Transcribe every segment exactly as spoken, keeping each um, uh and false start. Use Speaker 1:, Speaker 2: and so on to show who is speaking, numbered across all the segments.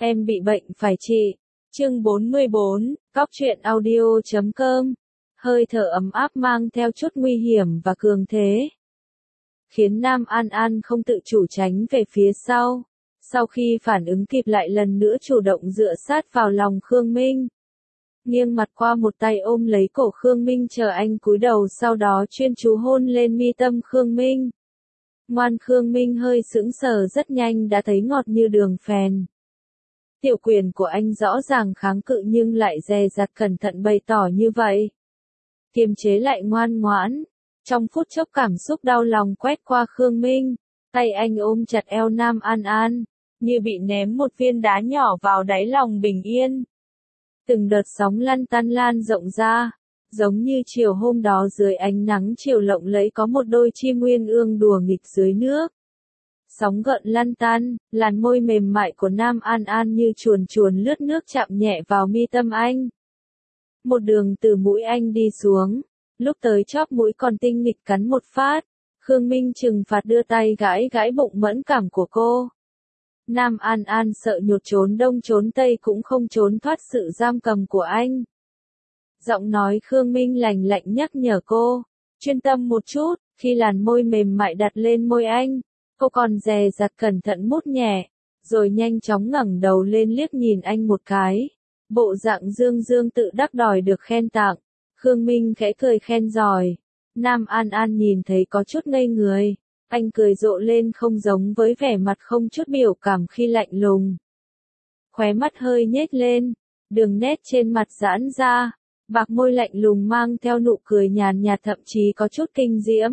Speaker 1: Em bị bệnh phải trị. Chương bốn mươi bốn, Cóc truyện audio chấm com. Hơi thở ấm áp mang theo chút nguy hiểm và cường thế, khiến Nam An An không tự chủ tránh về phía sau. Sau khi phản ứng kịp lại lần nữa chủ động dựa sát vào lòng Khương Minh, nghiêng mặt qua một tay ôm lấy cổ Khương Minh chờ anh cúi đầu, sau đó chuyên chú hôn lên mi tâm Khương Minh. Ngoan Khương Minh hơi sững sờ, rất nhanh đã thấy ngọt như đường phèn. Tiểu quyền của anh rõ ràng kháng cự nhưng lại dè dặt cẩn thận bày tỏ như vậy. Kiềm chế lại ngoan ngoãn. Trong phút chốc cảm xúc đau lòng quét qua Khương Minh, tay anh ôm chặt eo Nam An An, như bị ném một viên đá nhỏ vào đáy lòng bình yên. Từng đợt sóng lăn tăn lan rộng ra, giống như chiều hôm đó dưới ánh nắng chiều lộng lẫy có một đôi chim uyên ương đùa nghịch dưới nước. Sóng gợn lăn tăn, làn môi mềm mại của Nam An An như chuồn chuồn lướt nước chạm nhẹ vào mi tâm anh. Một đường từ mũi anh đi xuống, lúc tới chóp mũi còn tinh nghịch cắn một phát. Khương Minh trừng phạt đưa tay gãi gãi bụng mẫn cảm của cô. Nam An An sợ nhột, trốn đông trốn tây cũng không trốn thoát sự giam cầm của anh. Giọng nói Khương Minh lành lạnh nhắc nhở cô, chuyên tâm một chút. Khi làn môi mềm mại đặt lên môi anh, cô còn dè dặt cẩn thận mút nhẹ, rồi nhanh chóng ngẩng đầu lên liếc nhìn anh một cái. Bộ dạng dương dương tự đắc đòi được khen tặng. Khương Minh khẽ cười khen giỏi. Nam An An nhìn thấy có chút ngây người. Anh cười rộ lên không giống với vẻ mặt không chút biểu cảm khi lạnh lùng. Khóe mắt hơi nhếch lên, đường nét trên mặt giãn ra, bạc môi lạnh lùng mang theo nụ cười nhàn nhạt thậm chí có chút kinh diễm.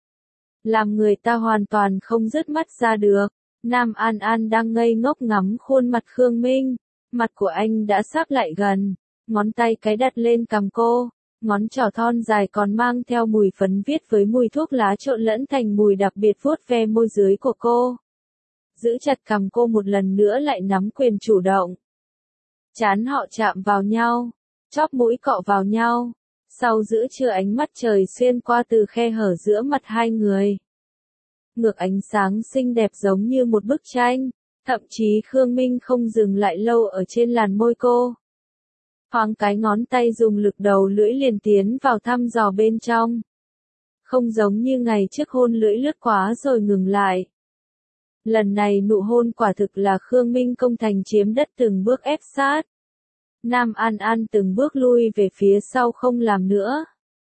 Speaker 1: Làm người ta hoàn toàn không dứt mắt ra được. Nam An An đang ngây ngốc ngắm khuôn mặt Khương Minh. Mặt của anh đã sắp lại gần, ngón tay cái đặt lên cằm cô, ngón trỏ thon dài còn mang theo mùi phấn viết với mùi thuốc lá trộn lẫn thành mùi đặc biệt vuốt ve môi dưới của cô. Giữ chặt cằm cô một lần nữa lại nắm quyền chủ động. Trán họ chạm vào nhau, chóp mũi cọ vào nhau, sau giữ chưa ánh mắt trời xuyên qua từ khe hở giữa mặt hai người. Ngược ánh sáng xinh đẹp giống như một bức tranh. Thậm chí Khương Minh không dừng lại lâu ở trên làn môi cô. Thoáng cái ngón tay dùng lực đầu lưỡi liền tiến vào thăm dò bên trong. Không giống như ngày trước hôn lưỡi lướt quá rồi ngừng lại. Lần này nụ hôn quả thực là Khương Minh công thành chiếm đất, từng bước ép sát. Nam An An từng bước lui về phía sau không làm nữa.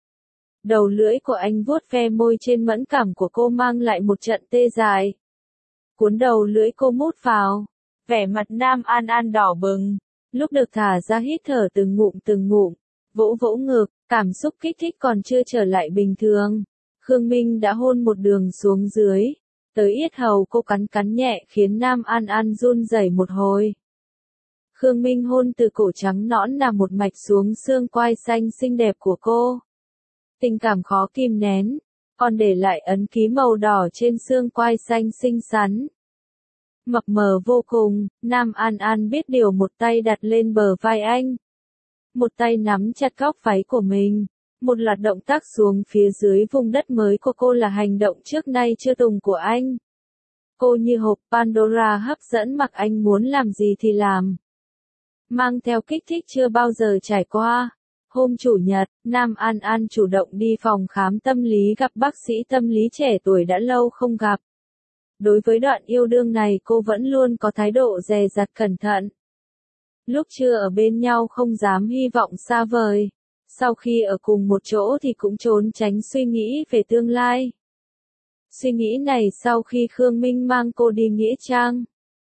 Speaker 1: Đầu lưỡi của anh vuốt ve môi trên mẫn cảm của cô mang lại một trận tê dại. Cuốn đầu lưỡi cô mút vào, vẻ mặt Nam An An đỏ bừng, lúc được thả ra hít thở từng ngụm từng ngụm, vỗ vỗ ngực, cảm xúc kích thích còn chưa trở lại bình thường. Khương Minh đã hôn một đường xuống dưới, tới yết hầu cô cắn cắn nhẹ khiến Nam An An run rẩy một hồi. Khương Minh hôn từ cổ trắng nõn nằm một mạch xuống xương quai xanh xinh đẹp của cô. Tình cảm khó kìm nén, còn để lại ấn ký màu đỏ trên xương quai xanh xinh xắn. Mập mờ vô cùng, Nam An An biết điều một tay đặt lên bờ vai anh. Một tay nắm chặt góc váy của mình. Một loạt động tác xuống phía dưới vùng đất mới của cô là hành động trước nay chưa từng của anh. Cô như hộp Pandora hấp dẫn, mặc anh muốn làm gì thì làm. Mang theo kích thích chưa bao giờ trải qua. Hôm Chủ nhật, Nam An An chủ động đi phòng khám tâm lý gặp bác sĩ tâm lý trẻ tuổi đã lâu không gặp. Đối với đoạn yêu đương này cô vẫn luôn có thái độ dè dặt cẩn thận. Lúc chưa ở bên nhau không dám hy vọng xa vời. Sau khi ở cùng một chỗ thì cũng trốn tránh suy nghĩ về tương lai. Suy nghĩ này sau khi Khương Minh mang cô đi Nghĩa Trang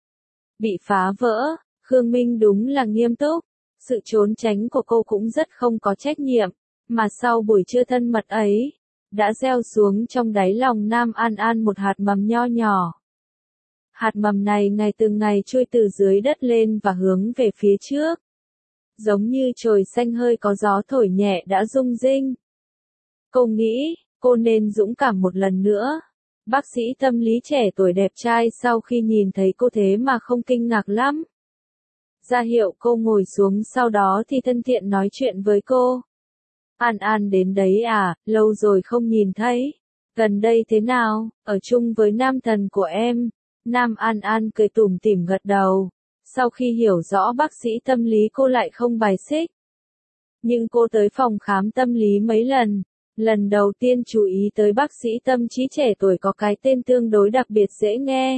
Speaker 1: bị phá vỡ. Khương Minh đúng là nghiêm túc. Sự trốn tránh của cô cũng rất không có trách nhiệm, mà sau buổi trưa thân mật ấy, đã gieo xuống trong đáy lòng Nam An An một hạt mầm nho nhỏ. Hạt mầm này ngày từng ngày trôi từ dưới đất lên và hướng về phía trước. Giống như chồi xanh hơi có gió thổi nhẹ đã rung rinh. Cô nghĩ, cô nên dũng cảm một lần nữa. Bác sĩ tâm lý trẻ tuổi đẹp trai sau khi nhìn thấy cô thế mà không kinh ngạc lắm. Ra hiệu cô ngồi xuống, sau đó thì thân thiện nói chuyện với cô. An An đến đấy à, lâu rồi không nhìn thấy. Gần đây thế nào, ở chung với nam thần của em? Nam An An cười tủm tỉm gật đầu. Sau khi hiểu rõ bác sĩ tâm lý cô lại không bài xích. Nhưng cô tới phòng khám tâm lý mấy lần, lần đầu tiên chú ý tới bác sĩ tâm trí trẻ tuổi có cái tên tương đối đặc biệt dễ nghe.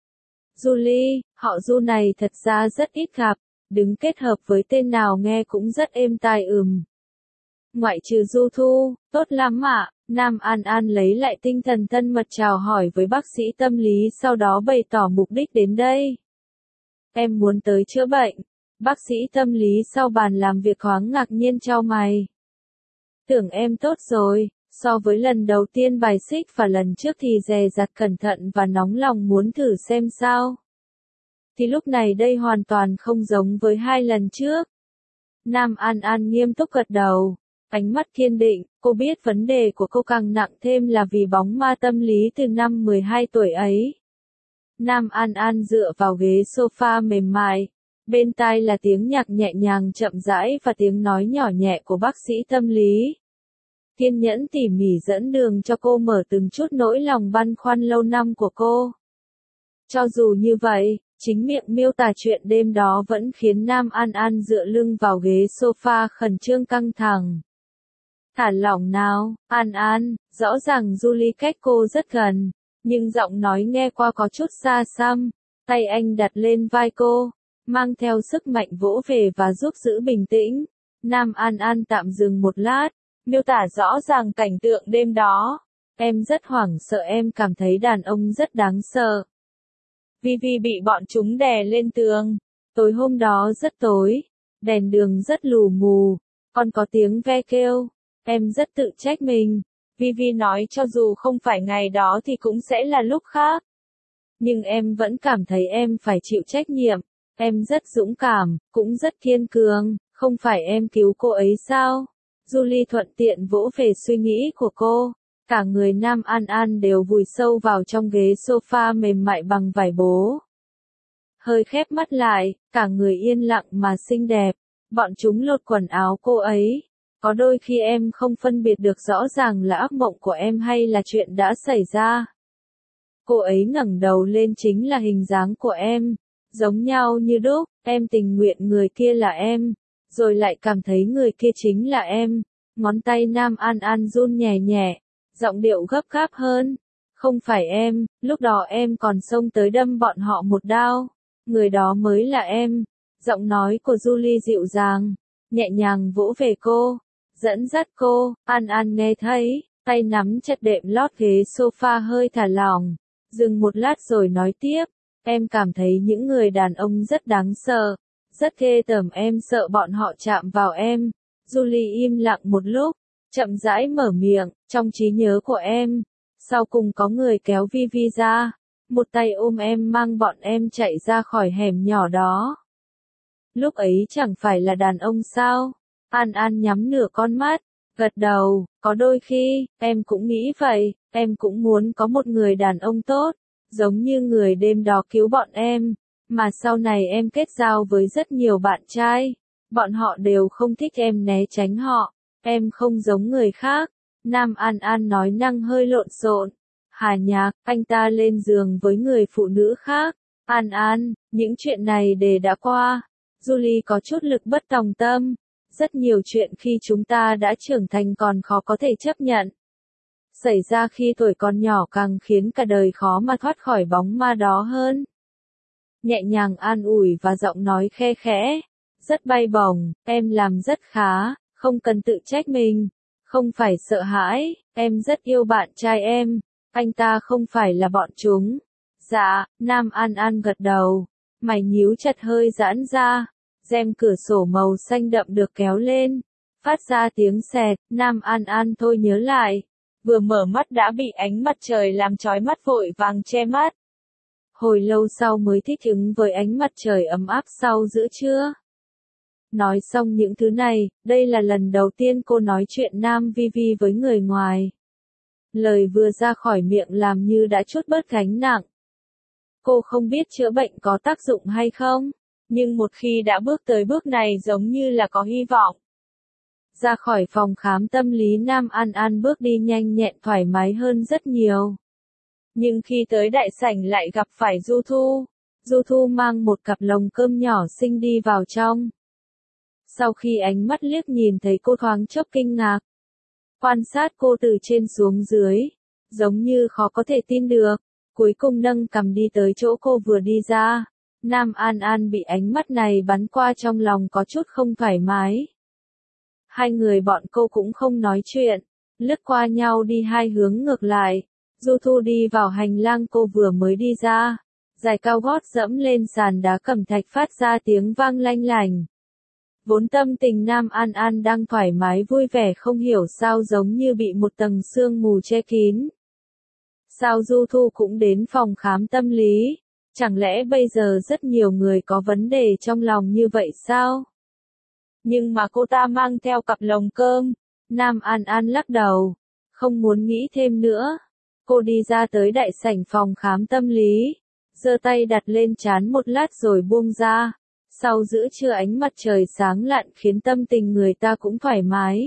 Speaker 1: Julie, họ Du này thật ra rất ít gặp, đứng kết hợp với tên nào nghe cũng rất êm tai ừm. Ngoại trừ Du Thu, tốt lắm ạ, Nam An An lấy lại tinh thần thân mật chào hỏi với bác sĩ tâm lý sau đó bày tỏ mục đích đến đây. Em muốn tới chữa bệnh. Bác sĩ tâm lý sau bàn làm việc thoáng ngạc nhiên chau mày. Tưởng em tốt rồi, so với lần đầu tiên bài xích và lần trước thì dè dặt cẩn thận và nóng lòng muốn thử xem sao. Thì lúc này đây hoàn toàn không giống với hai lần trước. Nam An An nghiêm túc gật đầu, ánh mắt kiên định, cô biết vấn đề của cô càng nặng thêm là vì bóng ma tâm lý từ năm mười hai tuổi ấy. Nam An An dựa vào ghế sofa mềm mại, bên tai là tiếng nhạc nhẹ nhàng chậm rãi và tiếng nói nhỏ nhẹ của bác sĩ tâm lý. Kiên nhẫn tỉ mỉ dẫn đường cho cô mở từng chút nỗi lòng băn khoăn lâu năm của cô. Cho dù như vậy, chính miệng miêu tả chuyện đêm đó vẫn khiến Nam An An dựa lưng vào ghế sofa khẩn trương căng thẳng. Thả lỏng nào, An An, rõ ràng Julie cách cô rất gần, nhưng giọng nói nghe qua có chút xa xăm, tay anh đặt lên vai cô, mang theo sức mạnh vỗ về và giúp giữ bình tĩnh. Nam An An tạm dừng một lát, miêu tả rõ ràng cảnh tượng đêm đó. Em rất hoảng sợ, em cảm thấy đàn ông rất đáng sợ. Vivi bị bọn chúng đè lên tường. Tối hôm đó rất tối, đèn đường rất lù mù, còn có tiếng ve kêu. Em rất tự trách mình. Vivi nói cho dù không phải ngày đó thì cũng sẽ là lúc khác. Nhưng em vẫn cảm thấy em phải chịu trách nhiệm. Em rất dũng cảm, cũng rất kiên cường, không phải em cứu cô ấy sao? Julie thuận tiện vỗ về suy nghĩ của cô. Cả người Nam An An đều vùi sâu vào trong ghế sofa mềm mại bằng vải bố. Hơi khép mắt lại, cả người yên lặng mà xinh đẹp. Bọn chúng lột quần áo cô ấy. Có đôi khi em không phân biệt được rõ ràng là ác mộng của em hay là chuyện đã xảy ra. Cô ấy ngẩng đầu lên chính là hình dáng của em. Giống nhau như đúc, em tình nguyện người kia là em. Rồi lại cảm thấy người kia chính là em. Ngón tay Nam An An run nhẹ nhẹ, giọng điệu gấp gáp hơn. Không phải em, lúc đó em còn xông tới đâm bọn họ một đao. Người đó mới là em. Giọng nói của Julie dịu dàng, nhẹ nhàng vỗ về cô, dẫn dắt cô. An An nghe thấy, tay nắm chặt đệm lót ghế sofa hơi thả lỏng. Dừng một lát rồi nói tiếp. Em cảm thấy những người đàn ông rất đáng sợ. Rất ghê tởm, em sợ bọn họ chạm vào em. Julie im lặng một lúc, chậm rãi mở miệng, trong trí nhớ của em. Sau cùng có người kéo Vivi ra. Một tay ôm em mang bọn em chạy ra khỏi hẻm nhỏ đó. Lúc ấy chẳng phải là đàn ông sao? An An nhắm nửa con mắt, gật đầu, có đôi khi, em cũng nghĩ vậy, em cũng muốn có một người đàn ông tốt, giống như người đêm đó cứu bọn em, mà sau này em kết giao với rất nhiều bạn trai, bọn họ đều không thích em, né tránh họ, em không giống người khác. Nam An An nói năng hơi lộn xộn. Hà Nhạc, anh ta lên giường với người phụ nữ khác. An An, những chuyện này đều đã qua. Julie có chút lực bất tòng tâm. Rất nhiều chuyện khi chúng ta đã trưởng thành còn khó có thể chấp nhận. Xảy ra khi tuổi còn nhỏ càng khiến cả đời khó mà thoát khỏi bóng ma đó hơn. Nhẹ nhàng an ủi và giọng nói khe khẽ. Rất bay bổng, em làm rất khá, không cần tự trách mình. Không phải sợ hãi, em rất yêu bạn trai em. Anh ta không phải là bọn chúng. Dạ, Nam An An gật đầu. Mày nhíu chặt hơi giãn ra. Rèm cửa sổ màu xanh đậm được kéo lên. Phát ra tiếng xẹt, Nam An An thôi nhớ lại. Vừa mở mắt đã bị ánh mặt trời làm chói mắt vội vàng che mắt. Hồi lâu sau mới thích ứng với ánh mặt trời ấm áp sau giữa trưa. Nói xong những thứ này, đây là lần đầu tiên cô nói chuyện Nam Vivi với người ngoài. Lời vừa ra khỏi miệng làm như đã trút bớt gánh nặng. Cô không biết chữa bệnh có tác dụng hay không, nhưng một khi đã bước tới bước này giống như là có hy vọng. Ra khỏi phòng khám tâm lý, Nam An An bước đi nhanh nhẹn thoải mái hơn rất nhiều. Nhưng khi tới đại sảnh lại gặp phải Du Thu. Du Thu mang một cặp lồng cơm nhỏ xinh đi vào trong. Sau khi ánh mắt liếc nhìn thấy cô thoáng chốc kinh ngạc. Quan sát cô từ trên xuống dưới, giống như khó có thể tin được, cuối cùng nâng cằm đi tới chỗ cô vừa đi ra. Nam An An bị ánh mắt này bắn qua trong lòng có chút không thoải mái. Hai người bọn cô cũng không nói chuyện, lướt qua nhau đi hai hướng ngược lại. Du Thu đi vào hành lang cô vừa mới đi ra, giày cao gót dẫm lên sàn đá cẩm thạch phát ra tiếng vang lanh lành. Vốn tâm tình Nam An An đang thoải mái vui vẻ không hiểu sao giống như bị một tầng sương mù che kín. Sao Du Thu cũng đến phòng khám tâm lý? Chẳng lẽ bây giờ rất nhiều người có vấn đề trong lòng như vậy sao? Nhưng mà cô ta mang theo cặp lồng cơm. Nam An An lắc đầu, không muốn nghĩ thêm nữa. Cô đi ra tới đại sảnh phòng khám tâm lý, giơ tay đặt lên trán một lát rồi buông ra. Sau giữa trưa ánh mặt trời sáng lạn khiến tâm tình người ta cũng thoải mái.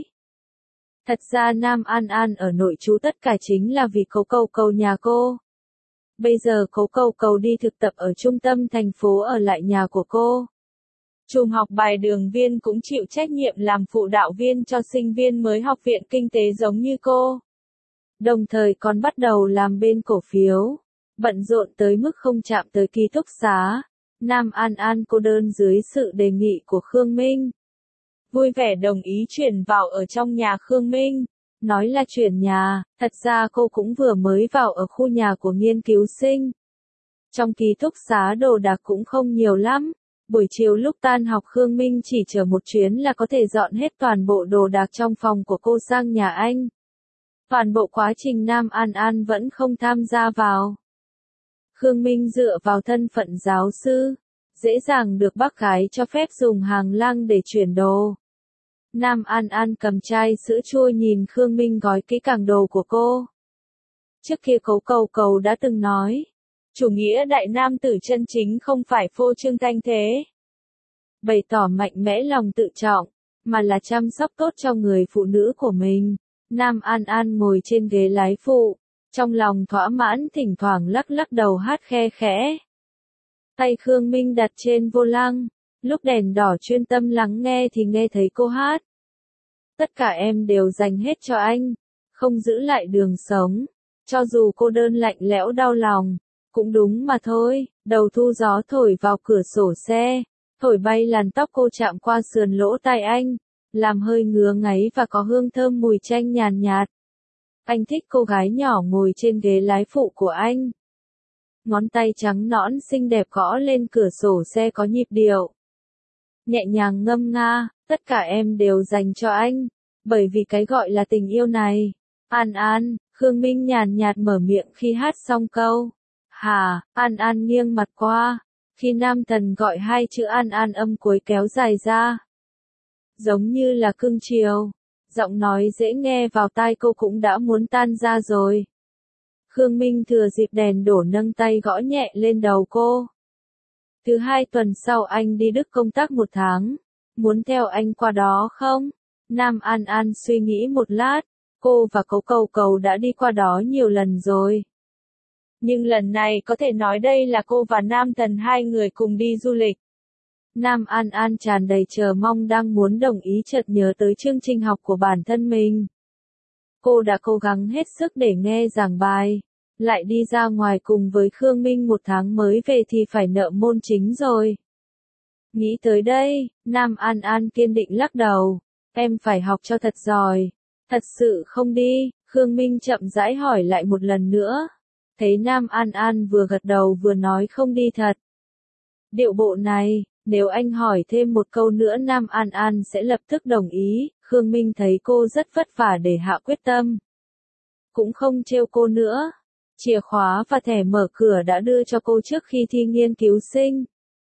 Speaker 1: Thật ra Nam An An ở nội trú tất cả chính là vì Cố Cầu Cầu nhà cô. Bây giờ Cố Cầu Cầu đi thực tập ở trung tâm thành phố ở lại nhà của cô. Chùm học bài đường viên cũng chịu trách nhiệm làm phụ đạo viên cho sinh viên mới học viện kinh tế giống như cô. Đồng thời còn bắt đầu làm bên cổ phiếu, bận rộn tới mức không chạm tới ký túc xá. Nam An An cô đơn dưới sự đề nghị của Khương Minh. Vui vẻ đồng ý chuyển vào ở trong nhà Khương Minh. Nói là chuyển nhà, thật ra cô cũng vừa mới vào ở khu nhà của nghiên cứu sinh. Trong ký túc xá đồ đạc cũng không nhiều lắm. Buổi chiều lúc tan học Khương Minh chỉ chờ một chuyến là có thể dọn hết toàn bộ đồ đạc trong phòng của cô sang nhà anh. Toàn bộ quá trình Nam An An vẫn không tham gia vào. Khương Minh dựa vào thân phận giáo sư, dễ dàng được bác gái cho phép dùng hàng lang để chuyển đồ. Nam An An cầm chai sữa chua nhìn Khương Minh gói kỹ càng đồ của cô. Trước kia Cố Cầu Cầu đã từng nói, chủ nghĩa đại nam tử chân chính không phải phô trương thanh thế. Bày tỏ mạnh mẽ lòng tự trọng, mà là chăm sóc tốt cho người phụ nữ của mình. Nam An An ngồi trên ghế lái phụ, trong lòng thỏa mãn thỉnh thoảng lắc lắc đầu hát khe khẽ. Tay Khương Minh đặt trên vô lăng, lúc đèn đỏ chuyên tâm lắng nghe thì nghe thấy cô hát. Tất cả em đều dành hết cho anh, không giữ lại đường sống, cho dù cô đơn lạnh lẽo đau lòng, cũng đúng mà thôi. Đầu thu gió thổi vào cửa sổ xe, thổi bay làn tóc cô chạm qua sườn lỗ tai anh, làm hơi ngứa ngáy và có hương thơm mùi chanh nhàn nhạt. Anh thích cô gái nhỏ ngồi trên ghế lái phụ của anh. Ngón tay trắng nõn xinh đẹp gõ lên cửa sổ xe có nhịp điệu. Nhẹ nhàng ngâm nga, tất cả em đều dành cho anh, bởi vì cái gọi là tình yêu này. An An, Khương Minh nhàn nhạt mở miệng khi hát xong câu. Hà, An An nghiêng mặt qua, khi nam thần gọi hai chữ An An âm cuối kéo dài ra. Giống như là cưng chiều, giọng nói dễ nghe vào tai cô cũng đã muốn tan ra rồi. Khương Minh thừa dịp đèn đổ nâng tay gõ nhẹ lên đầu cô. Thứ hai tuần sau anh đi Đức công tác một tháng, muốn theo anh qua đó không? Nam An An suy nghĩ một lát, cô và Cố Cầu Cầu đã đi qua đó nhiều lần rồi. Nhưng lần này có thể nói đây là cô và Nam Thần hai người cùng đi du lịch. Nam An An tràn đầy chờ mong đang muốn đồng ý chợt nhớ tới chương trình học của bản thân mình. Cô đã cố gắng hết sức để nghe giảng bài, lại đi ra ngoài cùng với Khương Minh một tháng mới về thì phải nợ môn chính rồi. Nghĩ tới đây, Nam An An kiên định lắc đầu, em phải học cho thật giỏi. Thật sự không đi, Khương Minh chậm rãi hỏi lại một lần nữa. Thấy Nam An An vừa gật đầu vừa nói không đi thật. Điệu bộ này, nếu anh hỏi thêm một câu nữa Nam An An sẽ lập tức đồng ý. Khương Minh thấy cô rất vất vả để hạ quyết tâm. Cũng không trêu cô nữa. Chìa khóa và thẻ mở cửa đã đưa cho cô trước khi thi nghiên cứu sinh.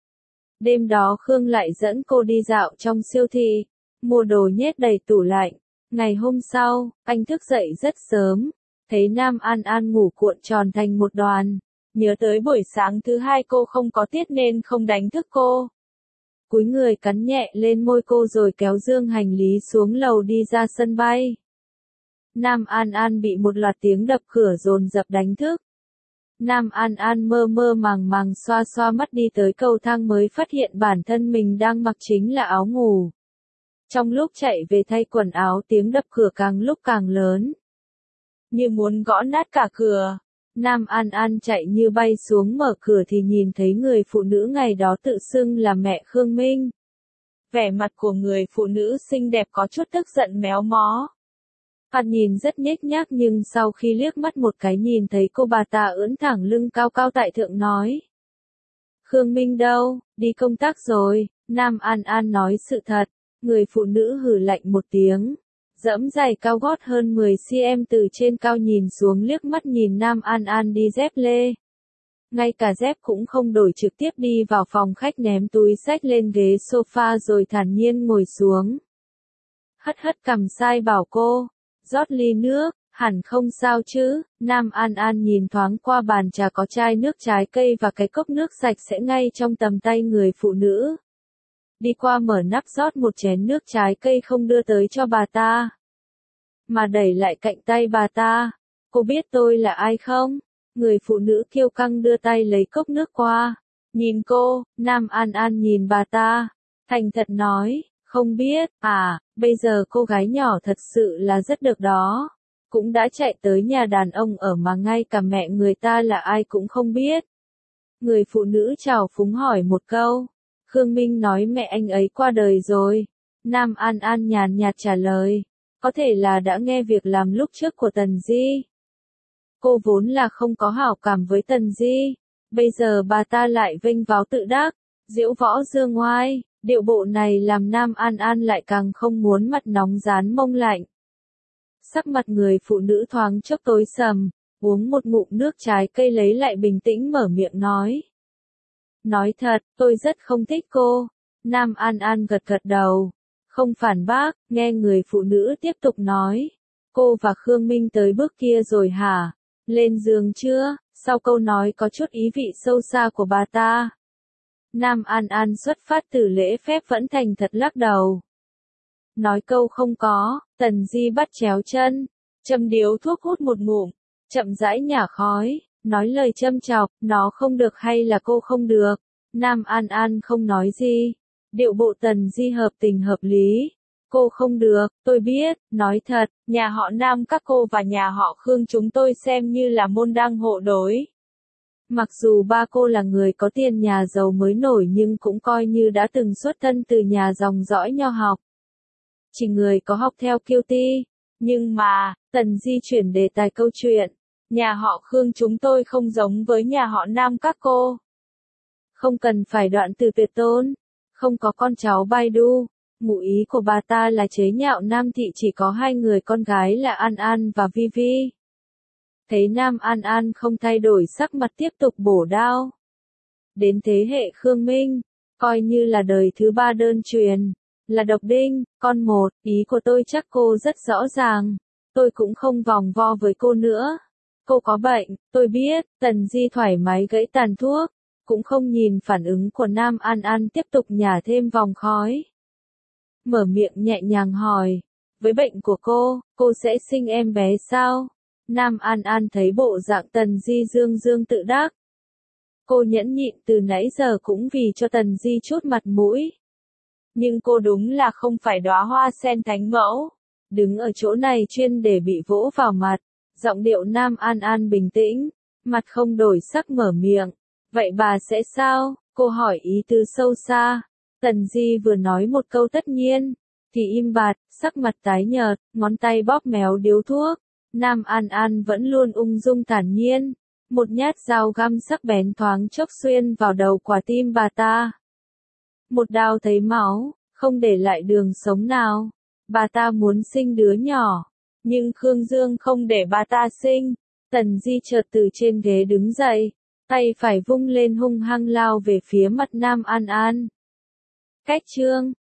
Speaker 1: Đêm đó Khương lại dẫn cô đi dạo trong siêu thị, mua đồ nhét đầy tủ lạnh. Ngày hôm sau, anh thức dậy rất sớm, thấy Nam An An ngủ cuộn tròn thành một đoàn. Nhớ tới buổi sáng thứ hai cô không có tiết nên không đánh thức cô. Cúi người cắn nhẹ lên môi cô rồi kéo dương hành lý xuống lầu đi ra sân bay. Nam An An bị một loạt tiếng đập cửa dồn dập đánh thức. Nam An An mơ mơ màng màng xoa xoa mắt đi tới cầu thang mới phát hiện bản thân mình đang mặc chính là áo ngủ. Trong lúc chạy về thay quần áo tiếng đập cửa càng lúc càng lớn. Như muốn gõ nát cả cửa. Nam An An chạy như bay xuống mở cửa thì nhìn thấy người phụ nữ ngày đó tự xưng là mẹ Khương Minh. Vẻ mặt của người phụ nữ xinh đẹp có chút tức giận méo mó. Hắn nhìn rất nhếch nhác nhưng sau khi liếc mắt một cái nhìn thấy cô bà ta ưỡn thẳng lưng cao cao tại thượng nói. Khương Minh đâu, đi công tác rồi, Nam An An nói sự thật, người phụ nữ hừ lạnh một tiếng. Dẫm giày cao gót hơn mười xăng-ti-mét từ trên cao nhìn xuống liếc mắt nhìn Nam An An đi dép lê. Ngay cả dép cũng không đổi trực tiếp đi vào phòng khách ném túi xách lên ghế sofa rồi thản nhiên ngồi xuống. Hất hất cằm sai bảo cô, rót ly nước, hẳn không sao chứ, Nam An An nhìn thoáng qua bàn trà có chai nước trái cây và cái cốc nước sạch sẽ ngay trong tầm tay người phụ nữ. Đi qua mở nắp rót một chén nước trái cây không đưa tới cho bà ta, mà đẩy lại cạnh tay bà ta. Cô biết tôi là ai không? Người phụ nữ kiêu căng đưa tay lấy cốc nước qua. Nhìn cô, Nam An An nhìn bà ta, thành thật nói, không biết, à, bây giờ cô gái nhỏ thật sự là rất được đó. Cũng đã chạy tới nhà đàn ông ở mà ngay cả mẹ người ta là ai cũng không biết. Người phụ nữ trào phúng hỏi một câu. Khương Minh nói mẹ anh ấy qua đời rồi. Nam An An nhàn nhạt trả lời. Có thể là đã nghe việc làm lúc trước của Tần Di. Cô vốn là không có hảo cảm với Tần Di. Bây giờ bà ta lại vênh váo tự đắc, diễu võ dương ngoai. Điệu bộ này làm Nam An An lại càng không muốn mặt nóng rán mông lạnh. Sắc mặt người phụ nữ thoáng chốc tối sầm, uống một ngụm nước trái cây lấy lại bình tĩnh mở miệng nói. Nói thật, tôi rất không thích cô. Nam An An gật gật đầu. Không phản bác, nghe người phụ nữ tiếp tục nói. Cô và Khương Minh tới bước kia rồi hả? Lên giường chưa? Sau câu nói có chút ý vị sâu xa của bà ta. Nam An An xuất phát từ lễ phép vẫn thành thật lắc đầu. Nói câu không có, Tần Di bắt chéo chân, châm điếu thuốc hút một ngụm, chậm rãi nhả khói, nói lời châm chọc, nó không được hay là cô không được. Nam An An không nói gì, điệu bộ Tần Di hợp tình hợp lý. Cô không được, tôi biết, nói thật, nhà họ Nam các cô và nhà họ Khương chúng tôi xem như là môn đăng hộ đối. Mặc dù ba cô là người có tiền nhà giàu mới nổi nhưng cũng coi như đã từng xuất thân từ nhà dòng dõi nho học. Chỉ người có học theo kiêu ti. Nhưng mà, Tần Di chuyển đề tài câu chuyện. Nhà họ Khương chúng tôi không giống với nhà họ Nam các cô. Không cần phải đoạn từ tuyệt tôn. Không có con cháu Baidu. Ngụ ý của bà ta là chế nhạo Nam thị chỉ có hai người con gái là An An và Vi Vi. Thấy Nam An An không thay đổi sắc mặt tiếp tục bổ đao. Đến thế hệ Khương Minh, coi như là đời thứ ba đơn truyền, là độc đinh, con một, ý của tôi chắc cô rất rõ ràng. Tôi cũng không vòng vo với cô nữa. Cô có bệnh, tôi biết, Tần Di thoải mái gãy tàn thuốc, cũng không nhìn phản ứng của Nam An An tiếp tục nhả thêm vòng khói. Mở miệng nhẹ nhàng hỏi, với bệnh của cô, cô sẽ sinh em bé sao? Nam An An thấy bộ dạng Tần Di dương dương tự đắc. Cô nhẫn nhịn từ nãy giờ cũng vì cho Tần Di chút mặt mũi. Nhưng cô đúng là không phải đóa hoa sen thánh mẫu. Đứng ở chỗ này chuyên để bị vỗ vào mặt. Giọng điệu Nam An An bình tĩnh, mặt không đổi sắc mở miệng. Vậy bà sẽ sao? Cô hỏi ý tứ sâu xa. Tần Di vừa nói một câu tất nhiên, thì im bặt, sắc mặt tái nhợt, ngón tay bóp méo điếu thuốc. Nam An An vẫn luôn ung dung thản nhiên. Một nhát dao găm sắc bén thoáng chốc xuyên vào đầu quả tim bà ta. Một đao thấy máu, không để lại đường sống nào. Bà ta muốn sinh đứa nhỏ, nhưng Khương Dương không để bà ta sinh. Tần Di chợt từ trên ghế đứng dậy, tay phải vung lên hung hăng lao về phía mặt Nam An An. Cách chương